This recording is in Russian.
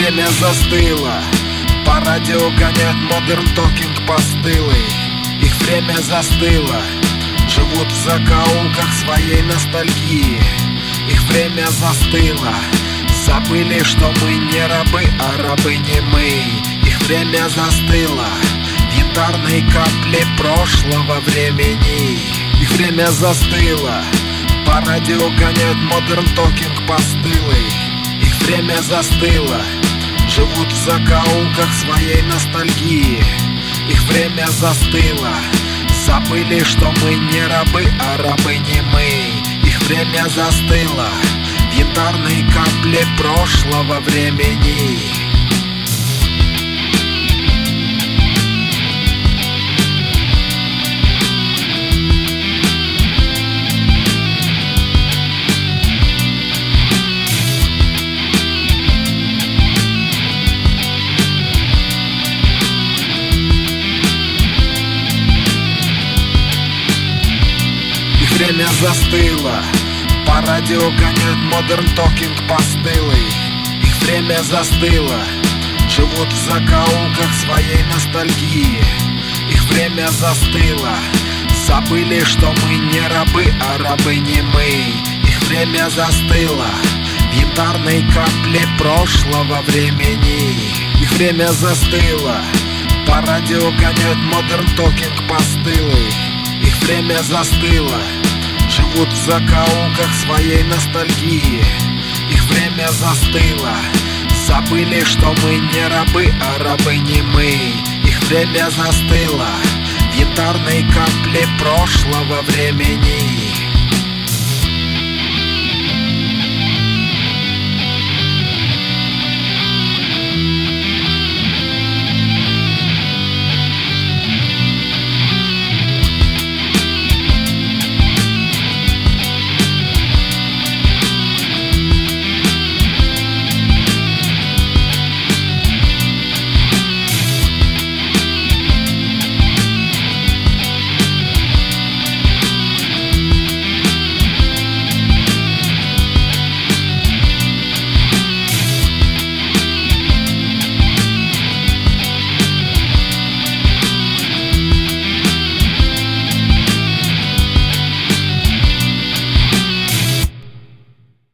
время застыло. По радио гонят модерн токинг постылый. Их время застыло. Живут в закоулках своей ностальгии. Их время застыло. Забыли, что мы не рабы, а рабы не мы. Их время застыло. В янтарной капле прошлого времени. Их время застыло. По радио гонят модерн токинг постылый. Их время застыло. Живут в закоулках своей ностальгии. Их время застыло. Забыли, что мы не рабы, а рабы не мы. Их время застыло. В янтарной капле прошлого времени. Время застыло. По радио гонят модерн токинг постылый. Их время застыло. Живут в закоулках своей ностальгии. Их время застыло. Забыли, что мы не рабы, а рабы не мы. Их время застыло. В янтарной капле прошлого времени. Их время застыло. По радио гонят модерн токинг постылый. Их время застыло. Живут в закоулках своей ностальгии. Их время застыло. Забыли, что мы не рабы, а рабы не мы. Их время застыло. В янтарной капле прошлого времени.